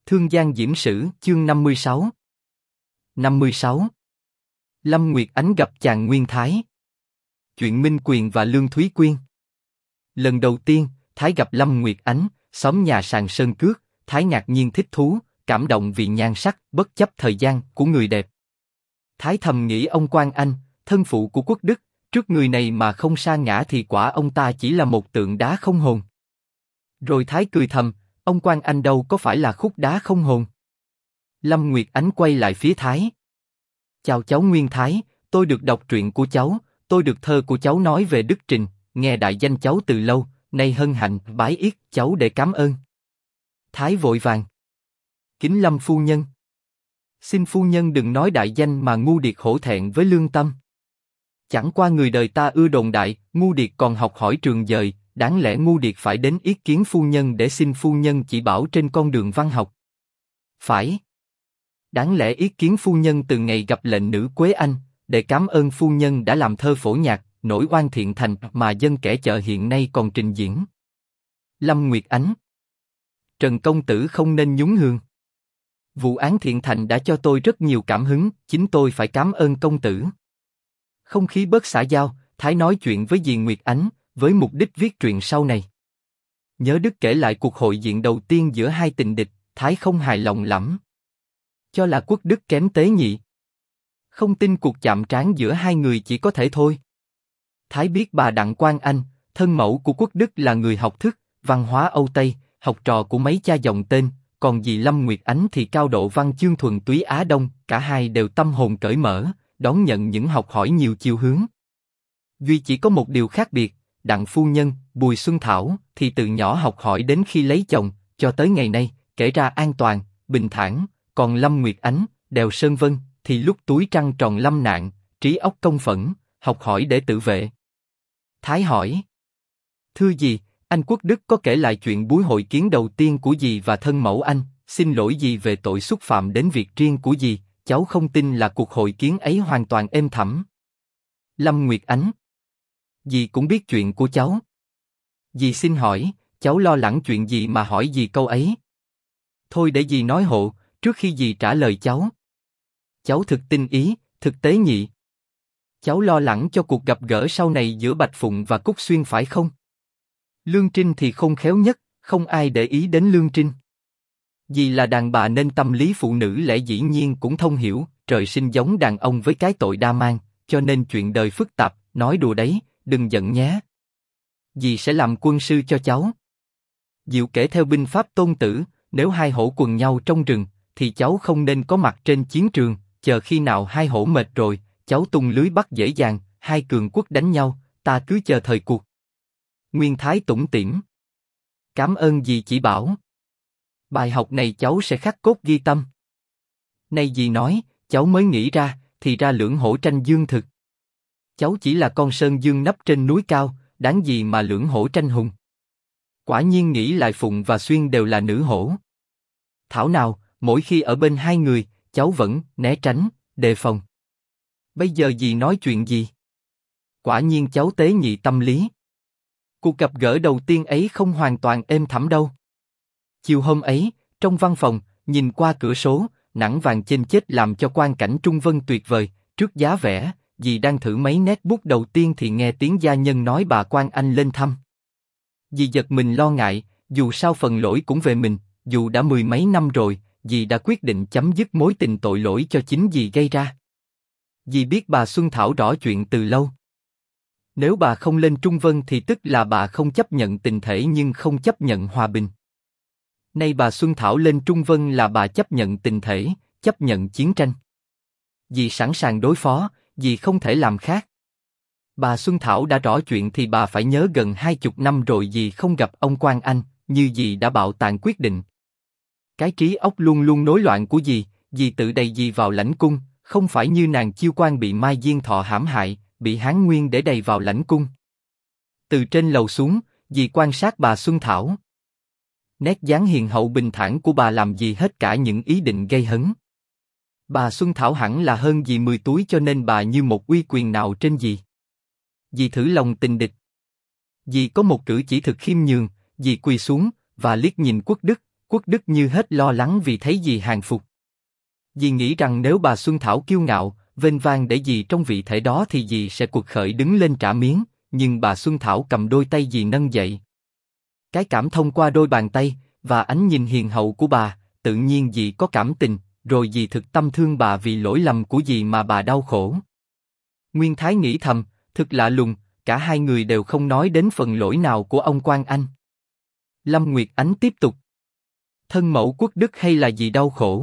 Thương Giang Diễm Sử, chương 56. 56. Lâm Nguyệt Ánh gặp chàng Nguyên Thái. Chuyện Minh Quyền và Lương Thúy Quyên. Lần đầu tiên, Thái gặp Lâm Nguyệt Ánh, xóm nhà sàn sơn cước, Thái ngạc nhiên thích thú, cảm động vì nhan sắc, bất chấp thời gian của người đẹp. Thái thầm nghĩ ông Quan Anh, thân phụ của quốc đức, trước người này mà không sa ngã thì quả ông ta chỉ là một tượng đá không hồn. Rồi Thái cười thầm, ông Quan Anh đâu có phải là khúc đá không hồn. Lâm Nguyệt Ánh quay lại phía Thái. Chào cháu Nguyên Thái, tôi được đọc truyện của cháu, tôi được thơ của cháu nói về Đức Trình, nghe đại danh cháu từ lâu, nay hân hạnh bái yết cháu để cảm ơn. Thái vội vàng. Kính Lâm phu nhân. Xin phu nhân đừng nói đại danh mà ngu điệt hổ thẹn với lương tâm. Chẳng qua người đời ta ưa đồn đại, ngu điệt còn học hỏi trường dời, đáng lẽ ngu điệt phải đến yết kiến phu nhân để xin phu nhân chỉ bảo trên con đường văn học. Phải. Đáng lẽ yết kiến phu nhân từ ngày gặp lệnh nữ Quế Anh, để cảm ơn phu nhân đã làm thơ phổ nhạc, nổi oan thiện thành mà dân kẻ chợ hiện nay còn trình diễn. Lâm Nguyệt Ánh. Trần công tử không nên nhún nhường. Vụ án thiện thành đã cho tôi rất nhiều cảm hứng, chính tôi phải cảm ơn công tử. Không khí bớt xã giao, Thái nói chuyện với dì Nguyệt Ánh, với mục đích viết truyện sau này. Nhớ Đức kể lại cuộc hội diện đầu tiên giữa hai tình địch, Thái không hài lòng lắm. Cho là quốc đức kém tế nhị. Không tin cuộc chạm trán giữa hai người chỉ có thể thôi. Thái biết bà Đặng Quan Anh, thân mẫu của quốc đức là người học thức, văn hóa Âu Tây, học trò của mấy cha dòng tên, còn dì Lâm Nguyệt Ánh thì cao độ văn chương thuần túy Á Đông, cả hai đều tâm hồn cởi mở, đón nhận những học hỏi nhiều chiều hướng. Duy chỉ có một điều khác biệt, Đặng phu nhân, Bùi Xuân Thảo, thì từ nhỏ học hỏi đến khi lấy chồng, cho tới ngày nay, kể ra an toàn, bình thản, còn Lâm Nguyệt Ánh, đèo Sơn Vân, thì lúc túi trăng tròn lâm nạn, trí óc công phẫn, học hỏi để tự vệ. Thái hỏi. Thưa dì, anh Quốc Đức có kể lại chuyện buổi hội kiến đầu tiên của dì và thân mẫu anh, xin lỗi dì về tội xúc phạm đến việc riêng của dì, cháu không tin là cuộc hội kiến ấy hoàn toàn êm thẳm. Lâm Nguyệt Ánh. Dì cũng biết chuyện của cháu. Dì xin hỏi, cháu lo lắng chuyện gì mà hỏi dì câu ấy? Thôi để dì nói hộ, trước khi dì trả lời cháu. Cháu thực tinh ý, thực tế nhị. Cháu lo lắng cho cuộc gặp gỡ sau này giữa Bạch Phụng và Cúc Xuyên phải không? Lương Trinh thì khôn khéo nhất, không ai để ý đến Lương Trinh. Dì là đàn bà nên tâm lý phụ nữ lẽ dĩ nhiên cũng thông hiểu, trời sinh giống đàn ông với cái tội đa mang, cho nên chuyện đời phức tạp, nói đùa đấy, đừng giận nhé. Dì sẽ làm quân sư cho cháu. Diệu kể theo binh pháp Tôn Tử, nếu hai hổ quần nhau trong rừng, thì cháu không nên có mặt trên chiến trường, chờ khi nào hai hổ mệt rồi, cháu tung lưới bắt dễ dàng, hai cường quốc đánh nhau, ta cứ chờ thời cuộc. Nguyên Thái tủm tỉm. Cảm ơn dì chỉ bảo. Bài học này cháu sẽ khắc cốt ghi tâm. Nay dì nói, cháu mới nghĩ ra, thì ra lưỡng hổ tranh dương thực. Cháu chỉ là con sơn dương nấp trên núi cao, đáng gì mà lưỡng hổ tranh hùng. Quả nhiên nghĩ lại Phụng và Xuyên đều là nữ hổ. Thảo nào, mỗi khi ở bên hai người, cháu vẫn né tránh, đề phòng. Bây giờ dì nói chuyện gì? Quả nhiên cháu tế nhị tâm lý. Cuộc gặp gỡ đầu tiên ấy không hoàn toàn êm thẳm đâu. Chiều hôm ấy, trong văn phòng, nhìn qua cửa sổ, nắng vàng chênh chết làm cho quang cảnh Trung Vân tuyệt vời. Trước giá vẽ, dì đang thử mấy nét bút đầu tiên thì nghe tiếng gia nhân nói bà Quan Anh lên thăm. Dì giật mình lo ngại, dù sao phần lỗi cũng về mình, dù đã mười mấy năm rồi, dì đã quyết định chấm dứt mối tình tội lỗi cho chính dì gây ra. Dì biết bà Xuân Thảo rõ chuyện từ lâu. Nếu bà không lên Trung Vân thì tức là bà không chấp nhận tình thể nhưng không chấp nhận hòa bình. Nay bà Xuân Thảo lên Trung Vân là bà chấp nhận tình thể, chấp nhận chiến tranh. Dì sẵn sàng đối phó, dì không thể làm khác. Bà Xuân Thảo đã rõ chuyện thì bà phải nhớ gần 20 năm rồi dì không gặp ông Quan Anh, như dì đã bạo tàn quyết định. Cái trí óc luôn luôn nối loạn của dì tự đầy dì vào lãnh cung, không phải như nàng Chiêu Quan bị Mai Diên Thọ hãm hại, bị Hán Nguyên để đầy vào lãnh cung. Từ trên lầu xuống, dì quan sát bà Xuân Thảo. Nét dáng hiền hậu bình thản của bà làm dì hết cả những ý định gây hấn. Bà Xuân Thảo hẳn là hơn dì 10 tuổi cho nên bà như một uy quyền nào trên dì. Dì thử lòng tình địch. Dì có một cử chỉ thực khiêm nhường, dì quỳ xuống và liếc nhìn Quốc Đức, Quốc Đức như hết lo lắng vì thấy dì hàng phục. Dì nghĩ rằng nếu bà Xuân Thảo kiêu ngạo, vênh vang để dì trong vị thể đó thì dì sẽ cuộc khởi đứng lên trả miếng, nhưng bà Xuân Thảo cầm đôi tay dì nâng dậy. Cái cảm thông qua đôi bàn tay, và ánh nhìn hiền hậu của bà, tự nhiên dì có cảm tình, rồi dì thực tâm thương bà vì lỗi lầm của dì mà bà đau khổ. Nguyên Thái nghĩ thầm, thực lạ lùng, cả hai người đều không nói đến phần lỗi nào của ông Quan Anh. Lâm Nguyệt Ánh tiếp tục. Thân mẫu Quốc Đức hay là dì đau khổ?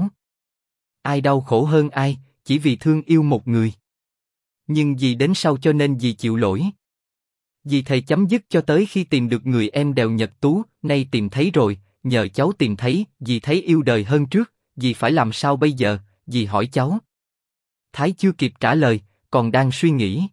Ai đau khổ hơn ai, chỉ vì thương yêu một người. Nhưng dì đến sau cho nên dì chịu lỗi. Dì thề chấm dứt cho tới khi tìm được người em đèo Nhật Tú, nay tìm thấy rồi, nhờ cháu tìm thấy, dì thấy yêu đời hơn trước, dì phải làm sao bây giờ, dì hỏi cháu. Thái chưa kịp trả lời, còn đang suy nghĩ.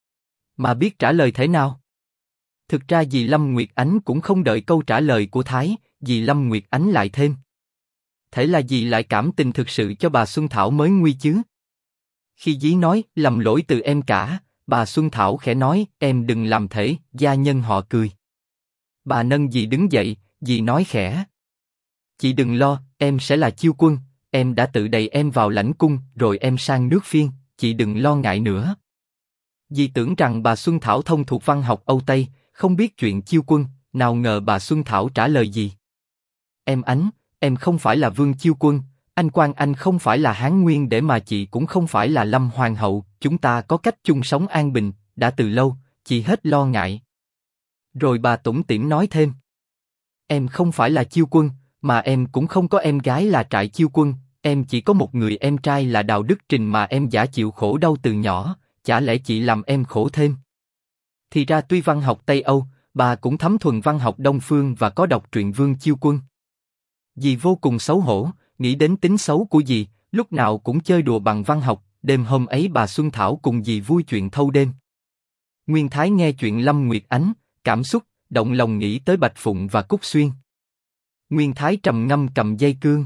Mà biết trả lời thế nào? Thực ra dì Lâm Nguyệt Ánh cũng không đợi câu trả lời của Thái, dì Lâm Nguyệt Ánh lại thêm. Thế là dì lại cảm tình thực sự cho bà Xuân Thảo mới nguy chứ. Khi dí nói, lầm lỗi từ em cả, bà Xuân Thảo khẽ nói, em đừng làm thế, gia nhân họ cười. Bà nâng dì đứng dậy, dì nói khẽ. Chị đừng lo, em sẽ là chiêu quân, em đã tự đẩy em vào lãnh cung, rồi em sang nước Phiên, chị đừng lo ngại nữa. Dì tưởng rằng bà Xuân Thảo thông thuộc văn học Âu Tây, không biết chuyện chiêu quân, nào ngờ bà Xuân Thảo trả lời gì. Em Ánh, em không phải là Vương Chiêu Quân, anh Quan Anh không phải là Hán Nguyên để mà chị cũng không phải là Lâm Hoàng hậu, chúng ta có cách chung sống an bình, đã từ lâu, chị hết lo ngại. Rồi bà tủm tỉm nói thêm. Em không phải là Chiêu Quân, mà em cũng không có em gái là Trại Chiêu Quân, em chỉ có một người em trai là Đào Đức Trình mà em giả chịu khổ đau từ nhỏ, chả lẽ chị làm em khổ thêm? Thì ra tuy văn học Tây Âu, bà cũng thấm thuần văn học Đông Phương và có đọc truyện Vương Chiêu Quân. Dì vô cùng xấu hổ, nghĩ đến tính xấu của dì, lúc nào cũng chơi đùa bằng văn học, đêm hôm ấy bà Xuân Thảo cùng dì vui chuyện thâu đêm. Nguyên Thái nghe chuyện Lâm Nguyệt Ánh, cảm xúc, động lòng nghĩ tới Bạch Phụng và Cúc Xuyên. Nguyên Thái trầm ngâm cầm dây cương.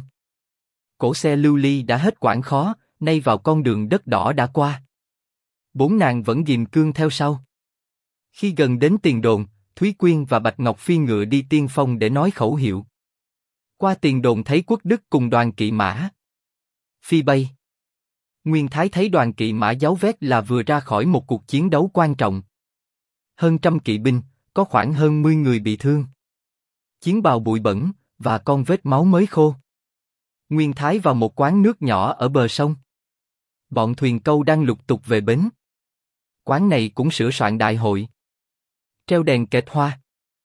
Cỗ xe lưu ly đã hết quãng khó, nay vào con đường đất đỏ đã qua. Bốn nàng vẫn ghìm cương theo sau. Khi gần đến tiền đồn, Thúy Quyên và Bạch Ngọc Phi ngựa đi tiên phong để nói khẩu hiệu. Qua tiền đồn thấy Quốc Đức cùng đoàn kỵ mã. Phi bay. Nguyên Thái thấy đoàn kỵ mã giáo vét là vừa ra khỏi một cuộc chiến đấu quan trọng. Hơn trăm kỵ binh, có khoảng hơn 10 người bị thương. Chiến bào bụi bẩn, và con vết máu mới khô. Nguyên Thái vào một quán nước nhỏ ở bờ sông. Bọn thuyền câu đang lục tục về bến. Quán này cũng sửa soạn đại hội. Treo đèn kệt hoa.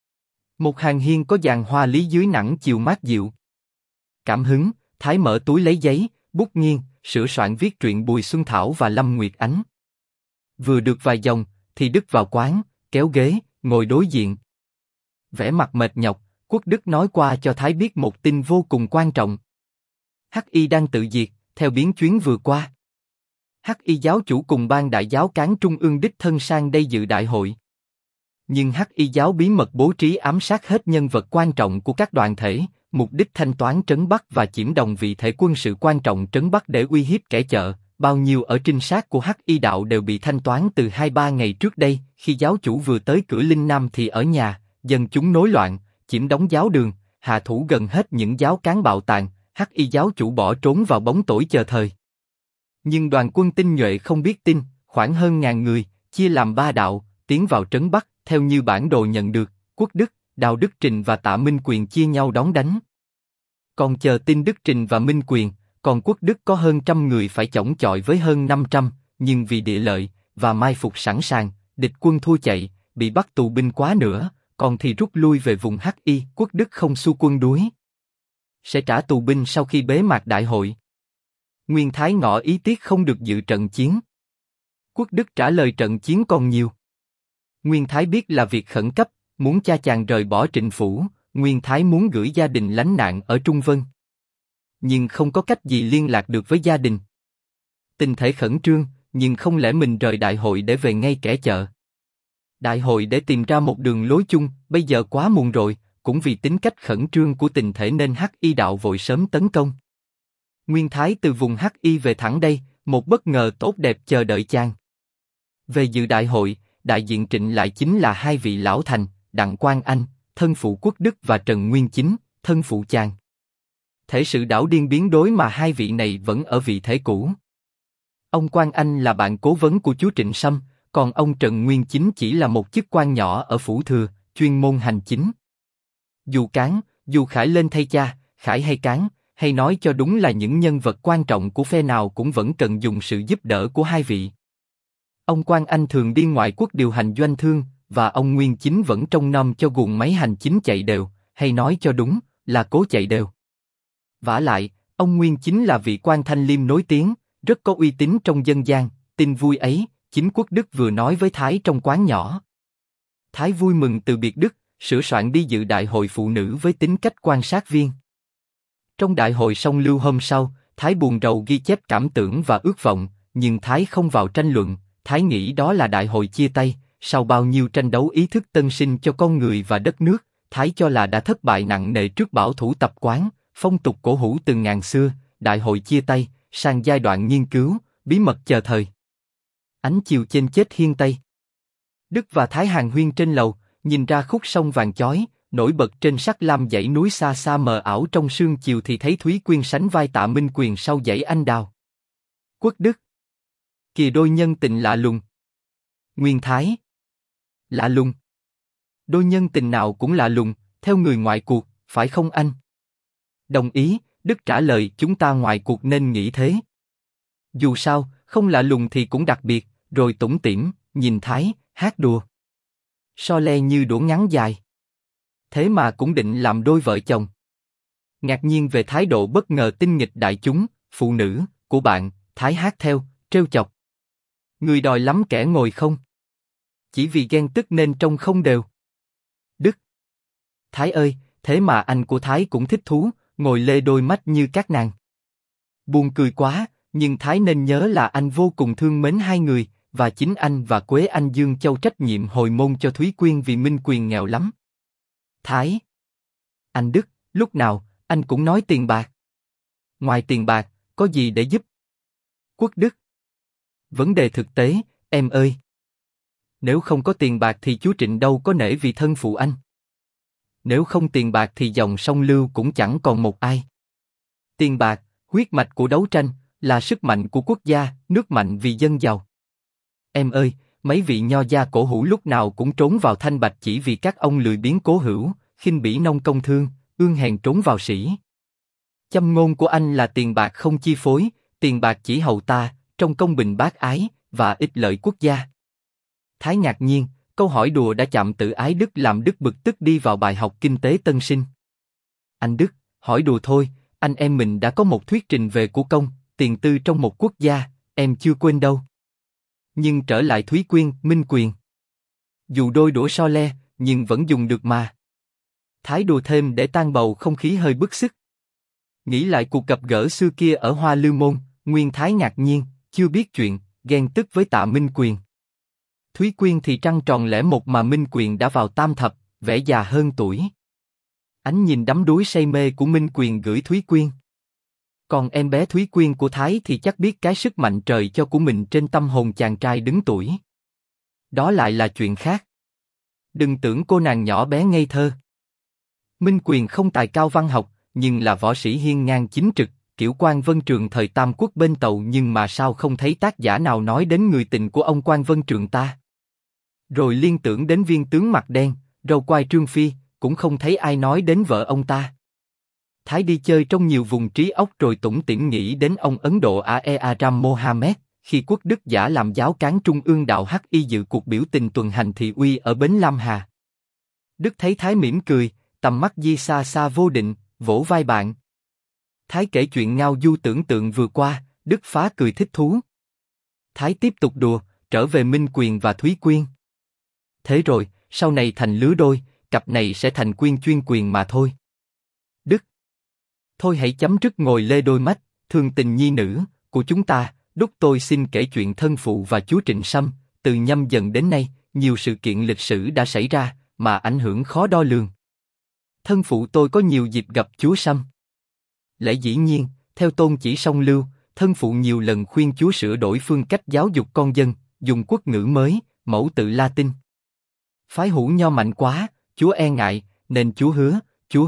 Một hàng hiên có dàn hoa lý dưới nắng chiều mát dịu. Cảm hứng, Thái mở túi lấy giấy, bút nghiêng, sửa soạn viết truyện Bùi Xuân Thảo và Lâm Nguyệt Ánh. Vừa được vài dòng, thì Đức vào quán, kéo ghế, ngồi đối diện. Vẻ mặt mệt nhọc, Quốc Đức nói qua cho Thái biết một tin vô cùng quan trọng. Hắc Y đang tự diệt, theo biến chuyến vừa qua. Hắc Y giáo chủ cùng ban đại giáo cán trung ương đích thân sang đây dự đại hội. Nhưng Hắc Y giáo bí mật bố trí ám sát hết nhân vật quan trọng của các đoàn thể, mục đích thanh toán Trấn Bắc và chiếm đồng vị thể quân sự quan trọng Trấn Bắc để uy hiếp kẻ chợ. Bao nhiêu ở trinh sát của Hắc Y đạo đều bị thanh toán từ 2-3 ngày trước đây. Khi giáo chủ vừa tới cửa Linh Nam thì ở nhà, dân chúng nối loạn, chiếm đóng giáo đường, hạ thủ gần hết những giáo cán bạo tàn. Hắc Y giáo chủ bỏ trốn vào bóng tối chờ thời. Nhưng đoàn quân tinh nhuệ không biết tin, khoảng hơn 1000 người, chia làm 3 đạo, tiến vào Trấn Bắc. Theo như bản đồ nhận được, Quốc Đức, Đào Đức Trình và Tạ Minh Quyền chia nhau đón đánh. Còn chờ tin Đức Trình và Minh Quyền, còn Quốc Đức có hơn 100 người phải chổng chọi với hơn 500, nhưng vì địa lợi và mai phục sẵn sàng, địch quân thua chạy, bị bắt tù binh quá nữa, còn thì rút lui về vùng Hắc Y. Quốc Đức không xu quân đuối, sẽ trả tù binh sau khi bế mạc đại hội. Nguyên Thái ngỏ ý tiếc không được dự trận chiến. Quốc Đức trả lời trận chiến còn nhiều. Nguyên Thái biết là việc khẩn cấp, muốn cha chàng rời bỏ Trịnh phủ. Nguyên Thái muốn gửi gia đình lánh nạn ở Trung Vân, nhưng không có cách gì liên lạc được với gia đình. Tình thể khẩn trương, nhưng không lẽ mình rời đại hội để về ngay kẻ chợ. Đại hội để tìm ra một đường lối chung, bây giờ quá muộn rồi. Cũng vì tính cách khẩn trương của tình thể nên Hắc Y đạo vội sớm tấn công. Nguyên Thái từ vùng Hắc Y về thẳng đây, một bất ngờ tốt đẹp chờ đợi chàng. Về dự đại hội, đại diện Trịnh lại chính là hai vị lão thành, Đặng Quang Anh, thân phụ Quốc Đức và Trần Nguyên Chính, thân phụ chàng. thể sự đảo điên biến đối mà hai vị này vẫn ở vị thế cũ. Ông Quang Anh là bạn cố vấn của chúa Trịnh Sâm, còn ông Trần Nguyên Chính chỉ là một chức quan nhỏ ở phủ thừa, chuyên môn hành chính. Dù Cán, dù Khải lên thay cha, Khải hay Cán, hay nói cho đúng là những nhân vật quan trọng của phe nào cũng vẫn cần dùng sự giúp đỡ của hai vị. Ông Quang Anh thường đi ngoại quốc điều hành doanh thương, và ông Nguyên Chính vẫn trông nom cho guồng máy hành chính chạy đều, hay nói cho đúng là cố chạy đều. Vả lại, ông Nguyên Chính là vị quan thanh liêm nổi tiếng, rất có uy tín trong dân gian. Tin vui ấy, chính Quốc Đức vừa nói với Thái trong quán nhỏ. Thái vui mừng từ biệt Đức, sửa soạn đi dự đại hội phụ nữ với tính cách quan sát viên. Trong đại hội song lưu hôm sau, Thái buồn rầu ghi chép cảm tưởng và ước vọng, nhưng Thái không vào tranh luận. Thái nghĩ đó là đại hội chia tay, sau bao nhiêu tranh đấu ý thức tân sinh cho con người và đất nước, Thái cho là đã thất bại nặng nề trước bảo thủ tập quán, phong tục cổ hủ từ ngàn xưa. Đại hội chia tay, sang giai đoạn nghiên cứu, bí mật chờ thời. Ánh chiều chênh chết hiên tây. Đức và Thái hàng huyên trên lầu, nhìn ra khúc sông vàng chói, nổi bật trên sắc lam dãy núi xa xa mờ ảo trong sương chiều thì thấy Thúy Quyên sánh vai Tạ Minh Quyền sau dãy anh đào. Quốc Đức. Kìa đôi nhân tình lạ lùng. Nguyên Thái. Lạ lùng. Đôi nhân tình nào cũng lạ lùng, theo người ngoại cuộc, phải không anh? Đồng ý, Đức trả lời, chúng ta ngoại cuộc nên nghĩ thế. Dù sao, không lạ lùng thì cũng đặc biệt, rồi tủm tỉm, nhìn Thái, hát đùa. So le như đũa ngắn dài. Thế mà cũng định làm đôi vợ chồng. Ngạc nhiên về thái độ bất ngờ tinh nghịch đại chúng, phụ nữ, của bạn, Thái hát theo, trêu chọc. Người đòi lắm kẻ ngồi không. Chỉ vì ghen tức nên trông không đều. Đức. Thái ơi, thế mà anh của Thái cũng thích thú, ngồi lê đôi mắt như các nàng. Buồn cười quá, nhưng Thái nên nhớ là anh vô cùng thương mến hai người, và chính anh và Quế Anh Dương Châu trách nhiệm hồi môn cho Thúy Quyên vì Minh Quyền nghèo lắm. Thái. Anh Đức, lúc nào, anh cũng nói tiền bạc. Ngoài tiền bạc, có gì để giúp? Quốc Đức. Vấn đề thực tế, em ơi. Nếu không có tiền bạc thì chú Trịnh đâu có nể vì thân phụ anh. Nếu không tiền bạc thì dòng sông Lưu cũng chẳng còn một ai. Tiền bạc, huyết mạch của đấu tranh, là sức mạnh của quốc gia, nước mạnh vì dân giàu. Em ơi, mấy vị nho gia cổ hủ lúc nào cũng trốn vào thanh bạch chỉ vì các ông lười biếng cố hữu, khinh bỉ nông công thương, ương hèn trốn vào sĩ. Châm ngôn của anh là tiền bạc không chi phối, tiền bạc chỉ hầu ta, trong công bình bác ái, và ích lợi quốc gia. Thái ngạc nhiên, câu hỏi đùa đã chạm tự ái Đức làm Đức bực tức đi vào bài học kinh tế tân sinh. Anh Đức, hỏi đùa thôi, anh em mình đã có một thuyết trình về của công, tiền tư trong một quốc gia, em chưa quên đâu. Nhưng trở lại Thúy Quyên, Minh Quyền. Dù đôi đũa so le, nhưng vẫn dùng được mà. Thái đùa thêm để tan bầu không khí hơi bức xúc. Nghĩ lại cuộc gặp gỡ xưa kia ở Hoa Lư Môn, Nguyên Thái ngạc nhiên, chưa biết chuyện, ghen tức với Tạ Minh Quyền. Thúy Quyên thì trăng tròn lẻ một mà Minh Quyền đã vào tam thập, vẻ già hơn tuổi. Ánh nhìn đắm đuối say mê của Minh Quyền gửi Thúy Quyên. Còn em bé Thúy Quyên của Thái thì chắc biết cái sức mạnh trời cho của mình trên tâm hồn chàng trai đứng tuổi. Đó lại là chuyện khác. Đừng tưởng cô nàng nhỏ bé ngây thơ. Minh Quyền không tài cao văn học, nhưng là võ sĩ hiên ngang chính trực, kiểu Quan Vân Trường thời Tam Quốc bên Tàu, nhưng mà sao không thấy tác giả nào nói đến người tình của ông Quan Vân Trường ta? Rồi liên tưởng đến viên tướng mặt đen, râu quai Trương Phi, cũng không thấy ai nói đến vợ ông ta. Thái đi chơi trong nhiều vùng trí óc rồi tủm tỉm nghĩ đến ông Ấn Độ Aram Mohammed, khi Quốc Đức giả làm giáo cán Trung ương đạo Hắc Y dự cuộc biểu tình tuần hành thị uy ở Bến Lam Hà. Đức thấy Thái mỉm cười, tầm mắt di xa xa vô định, vỗ vai bạn. Thái kể chuyện ngao du tưởng tượng vừa qua, Đức phá cười thích thú. Thái tiếp tục đùa, trở về Minh Quyền và Thúy Quyên. Thế rồi, sau này thành lứa đôi, cặp này sẽ thành Quyên chuyên quyền mà thôi. Đức. Thôi hãy chấm dứt ngồi lê đôi mắt, thương tình nhi nữ, của chúng ta, đúc tôi xin kể chuyện thân phụ và chúa Trịnh Sâm, từ Nhâm Dần đến nay, nhiều sự kiện lịch sử đã xảy ra, mà ảnh hưởng khó đo lường. Thân phụ tôi có nhiều dịp gặp chúa Sâm. Lẽ dĩ nhiên, theo tôn chỉ song lưu, thân phụ nhiều lần khuyên chúa sửa đổi phương cách giáo dục con dân, dùng quốc ngữ mới, mẫu tự Latin. Phái hữu nho mạnh quá, chúa e ngại, nên chúa hứa,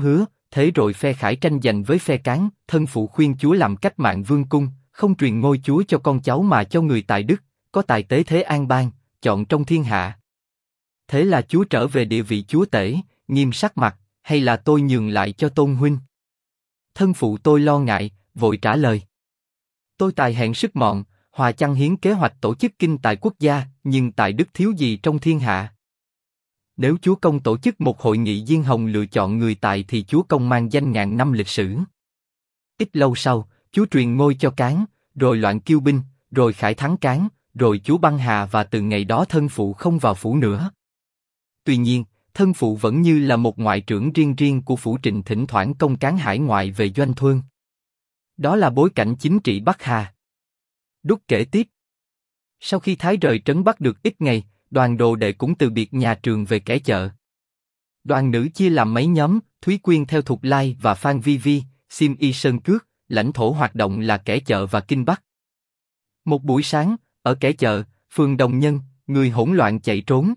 thế rồi phe Khải tranh giành với phe Cán, thân phụ khuyên chúa làm cách mạng vương cung, không truyền ngôi chúa cho con cháu mà cho người tài đức, có tài tế thế an bang, chọn trong thiên hạ. Thế là chúa trở về địa vị chúa tể, nghiêm sắc mặt, hay là tôi nhường lại cho Tôn huynh? Thân phụ tôi lo ngại, vội trả lời. Tôi tài hẹn sức mọn, hòa chăng hiến kế hoạch tổ chức kinh tài quốc gia, nhưng tài đức thiếu gì trong thiên hạ. Nếu chúa công tổ chức một hội nghị diên hồng lựa chọn người tài thì chúa công mang danh ngàn năm lịch sử. Ít lâu sau, chúa truyền ngôi cho Cán, rồi loạn Kiêu binh, rồi Khải thắng Cán, rồi chúa băng hà và từ ngày đó thân phụ không vào phủ nữa. Tuy nhiên, thân phụ vẫn như là một ngoại trưởng riêng của phủ Trịnh, thỉnh thoảng công cán hải ngoại về doanh thuân. Đó là bối cảnh chính trị Bắc Hà. Đúc kể tiếp. Sau khi Thái rời trấn Bắc được ít ngày, đoàn đồ đệ cũng từ biệt nhà trường về kẻ chợ. Đoàn nữ chia làm mấy nhóm, Thúy Quyên theo Thục Lai và Phan Vi Vi, Xiêm Y Sơn Cước, lãnh thổ hoạt động là kẻ chợ và Kinh Bắc. Một buổi sáng, ở kẻ chợ, phường Đồng Nhân, người hỗn loạn chạy trốn.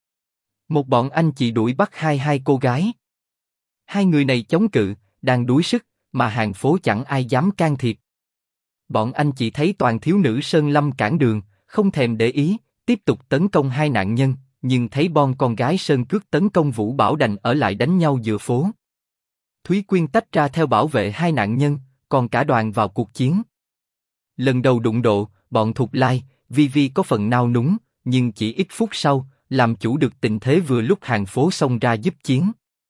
Một bọn anh chị đuổi bắt hai cô gái. Hai người này chống cự, đang đuối sức, mà hàng phố chẳng ai dám can thiệp. Bọn anh chị thấy toàn thiếu nữ Sơn Lâm cản đường, không thèm để ý, tiếp tục tấn công hai nạn nhân, nhưng thấy bon con gái Sơn Cước tấn công Vũ Bảo đành ở lại đánh nhau giữa phố. Thúy Quyên tách ra theo bảo vệ hai nạn nhân, còn cả đoàn vào cuộc chiến. Lần đầu đụng độ, bọn Thục Lai, Vi Vi có phần nao núng, nhưng chỉ ít phút sau, làm chủ được tình thế vừa lúc hàng phố xông ra giúp chiến.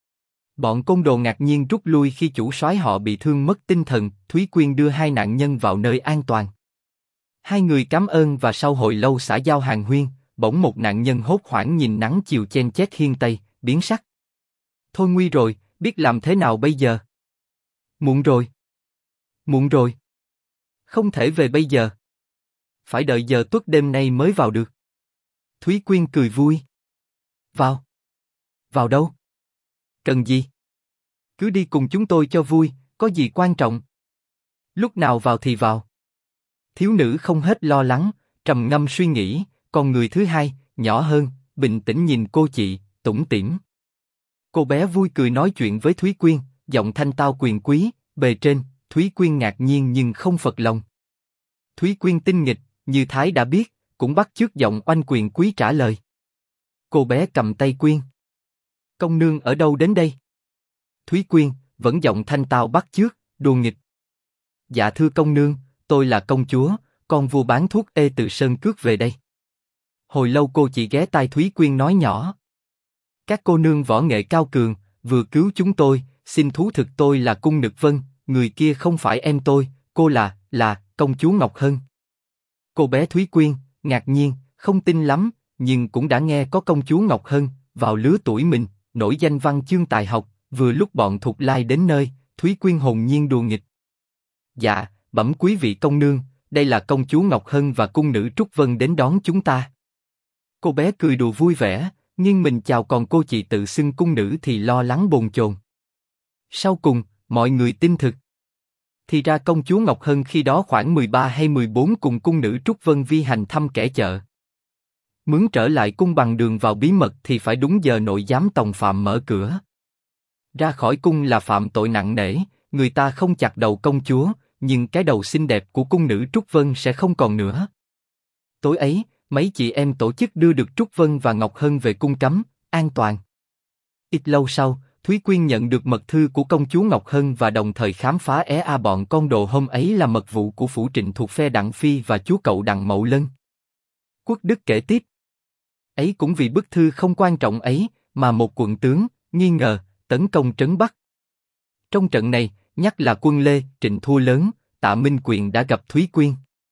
Bọn côn đồ ngạc nhiên rút lui khi chủ soái họ bị thương mất tinh thần, Thúy Quyên đưa hai nạn nhân vào nơi an toàn. Hai người cảm ơn và sau hồi lâu xã giao hàng huyên, bỗng một nạn nhân hốt hoảng nhìn nắng chiều chen chét hiên tây, biến sắc. Thôi nguy rồi, biết làm thế nào bây giờ? Muộn rồi. Muộn rồi. Không thể về bây giờ. Phải đợi giờ tuất đêm nay mới vào được. Thúy Quyên cười vui. Vào. Vào đâu? Cần gì? Cứ đi cùng chúng tôi cho vui, có gì quan trọng? Lúc nào vào thì vào. Thiếu nữ không hết lo lắng, trầm ngâm suy nghĩ, còn người thứ hai, nhỏ hơn, bình tĩnh nhìn cô chị, tủm tỉm. Cô bé vui cười nói chuyện với Thúy Quyên, giọng thanh tao quyền quý, bề trên. Thúy Quyên ngạc nhiên nhưng không phật lòng. Thúy Quyên tinh nghịch, như Thái đã biết, cũng bắt chước giọng oanh quyền quý trả lời. Cô bé cầm tay Quyên. Công nương ở đâu đến đây? Thúy Quyên, vẫn giọng thanh tao bắt chước, đùa nghịch. Dạ thưa công nương, tôi là công chúa, con vua bán thuốc ê từ Sơn Cước về đây. Hồi lâu cô chỉ ghé tai Thúy Quyên nói nhỏ. Các cô nương võ nghệ cao cường, vừa cứu chúng tôi, xin thú thực tôi là cung Nực Vân, người kia không phải em tôi, cô là công chúa Ngọc Hân. Cô bé Thúy Quyên, ngạc nhiên, không tin lắm, nhưng cũng đã nghe có công chúa Ngọc Hân, vào lứa tuổi mình, nổi danh văn chương tài học, vừa lúc bọn Thục Lai đến nơi, Thúy Quyên hồn nhiên đùa nghịch. Dạ, bẩm quý vị công nương, đây là công chúa Ngọc Hân và cung nữ Trúc Vân đến đón chúng ta. Cô bé cười đùa vui vẻ, nhưng mình chào còn cô chị tự xưng cung nữ thì lo lắng bồn chồn. Sau cùng, mọi người tin thực. Thì ra công chúa Ngọc Hân khi đó khoảng 13 hay 14 cùng cung nữ Trúc Vân vi hành thăm kẻ chợ. Muốn trở lại cung bằng đường vào bí mật thì phải đúng giờ nội giám tòng phạm mở cửa. Ra khỏi cung là phạm tội nặng nề, người ta không chặt đầu công chúa, nhưng cái đầu xinh đẹp của cung nữ Trúc Vân sẽ không còn nữa. Tối ấy, mấy chị em tổ chức đưa được Trúc Vân và Ngọc Hân về cung cấm, an toàn. Ít lâu sau, Thúy Quyên nhận được mật thư của công chúa Ngọc Hân và đồng thời khám phá bọn con đồ hôm ấy là mật vụ của phủ Trịnh thuộc phe Đặng Phi và chúa cậu Đặng Mậu Lân. Quốc Đức kể tiếp. Ấy cũng vì bức thư không quan trọng ấy, mà một quận tướng, nghi ngờ, tấn công trấn Bắc. Trong trận này, nhắc là quân Lê, Trịnh thua lớn, Tạ Minh Quyền đã gặp Thúy Quyên.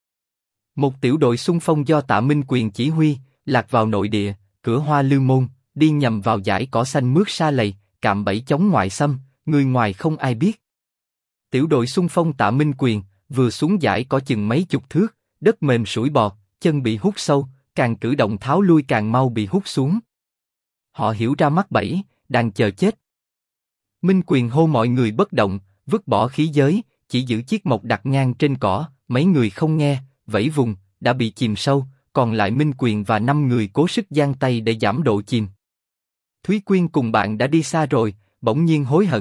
Một tiểu đội xung phong do Tạ Minh Quyền chỉ huy, lạc vào nội địa, cửa Hoa Lư Môn, đi nhầm vào dải cỏ xanh mướt sa lầy, cạm bẫy chống ngoại xâm, người ngoài không ai biết. Tiểu đội xung phong Tạ Minh Quyền, vừa xuống dải cỏ chừng mấy chục thước, đất mềm sủi bọt, chân bị hút sâu, càng cử động tháo lui càng mau bị hút xuống. Họ hiểu ra mắc bẫy, đang chờ chết. Minh Quyền hô mọi người bất động, vứt bỏ khí giới, chỉ giữ chiếc mộc đặt ngang trên cỏ, mấy người không nghe, vẫy vùng, đã bị chìm sâu, còn lại Minh Quyền và 5 người cố sức giang tay để giảm độ chìm. Thúy Quyên cùng bạn đã đi xa rồi, bỗng nhiên hối hận,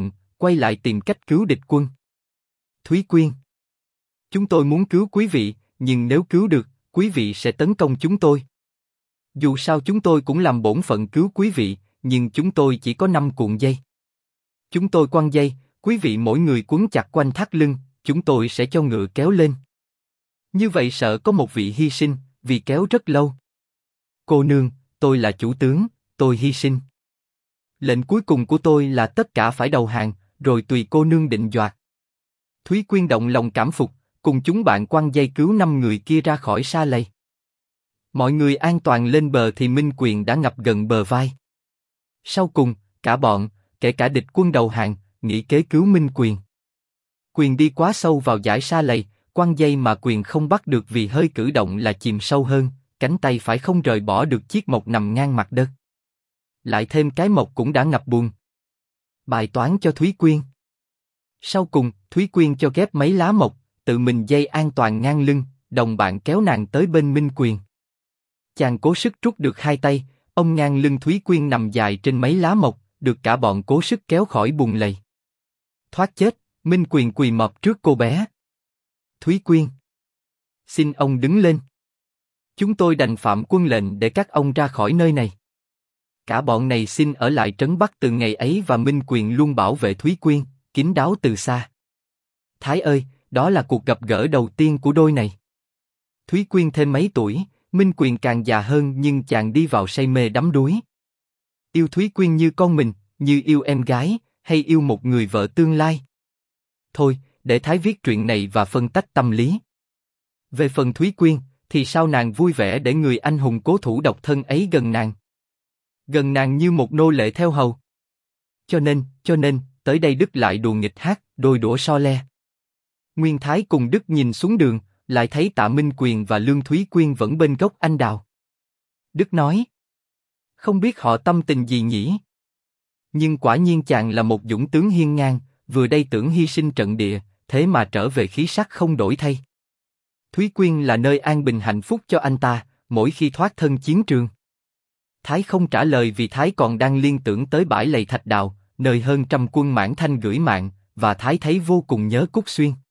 quay lại tìm cách cứu địch quân. Thúy Quyên. Chúng tôi muốn cứu quý vị, nhưng nếu cứu được, quý vị sẽ tấn công chúng tôi. Dù sao chúng tôi cũng làm bổn phận cứu quý vị, nhưng chúng tôi chỉ có 5 cuộn dây. Chúng tôi quăng dây, quý vị mỗi người quấn chặt quanh thắt lưng, chúng tôi sẽ cho ngựa kéo lên. Như vậy sợ có một vị hy sinh, vì kéo rất lâu. Cô nương, tôi là chủ tướng, tôi hy sinh. Lệnh cuối cùng của tôi là tất cả phải đầu hàng, rồi tùy cô nương định đoạt. Thúy Quyên động lòng cảm phục, cùng chúng bạn quăng dây cứu 5 người kia ra khỏi sa lầy. Mọi người an toàn lên bờ thì Minh Quyền đã ngập gần bờ vai. Sau cùng, cả bọn, kể cả địch quân đầu hàng, nghĩ kế cứu Minh Quyền. Quyền đi quá sâu vào dải sa lầy, quăng dây mà Quyền không bắt được vì hơi cử động là chìm sâu hơn, cánh tay phải không rời bỏ được chiếc mộc nằm ngang mặt đất. Lại thêm cái mộc cũng đã ngập bùn. Bài toán cho Thúy Quyên. Sau cùng, Thúy Quyên cho ghép mấy lá mộc, tự mình dây an toàn ngang lưng, đồng bạn kéo nàng tới bên Minh Quyền. Chàng cố sức rút được 2 tay, ông ngang lưng Thúy Quyên nằm dài trên mấy lá mộc, được cả bọn cố sức kéo khỏi bùn lầy. Thoát chết, Minh Quyền quỳ mọp trước cô bé. Thúy Quyên. Xin ông đứng lên. Chúng tôi đành phạm quân lệnh để các ông ra khỏi nơi này. Cả bọn này xin ở lại trấn Bắc từ ngày ấy và Minh Quyền luôn bảo vệ Thúy Quyên, kín đáo từ xa. Thái ơi, đó là cuộc gặp gỡ đầu tiên của đôi này. Thúy Quyên thêm mấy tuổi, Minh Quyền càng già hơn nhưng chàng đi vào say mê đắm đuối. Yêu Thúy Quyên như con mình, như yêu em gái, hay yêu một người vợ tương lai. Thôi, để Thái viết truyện này và phân tách tâm lý. Về phần Thúy Quyên, thì sao nàng vui vẻ để người anh hùng cố thủ độc thân ấy gần nàng. Gần nàng như một nô lệ theo hầu. Cho nên, tới đây Đức lại đùa nghịch hát, đôi đũa so le. Nguyên Thái cùng Đức nhìn xuống đường, lại thấy Tạ Minh Quyền và Lương Thúy Quyên vẫn bên gốc anh đào. Đức nói, không biết họ tâm tình gì nhỉ? Nhưng quả nhiên chàng là một dũng tướng hiên ngang, vừa đây tưởng hy sinh trận địa, thế mà trở về khí sắc không đổi thay. Thúy Quyên là nơi an bình hạnh phúc cho anh ta, mỗi khi thoát thân chiến trường. Thái không trả lời vì Thái còn đang liên tưởng tới bãi lầy Thạch Đào, nơi hơn 100 quân Mãn Thanh gửi mạng, và Thái thấy vô cùng nhớ Cúc Xuyên.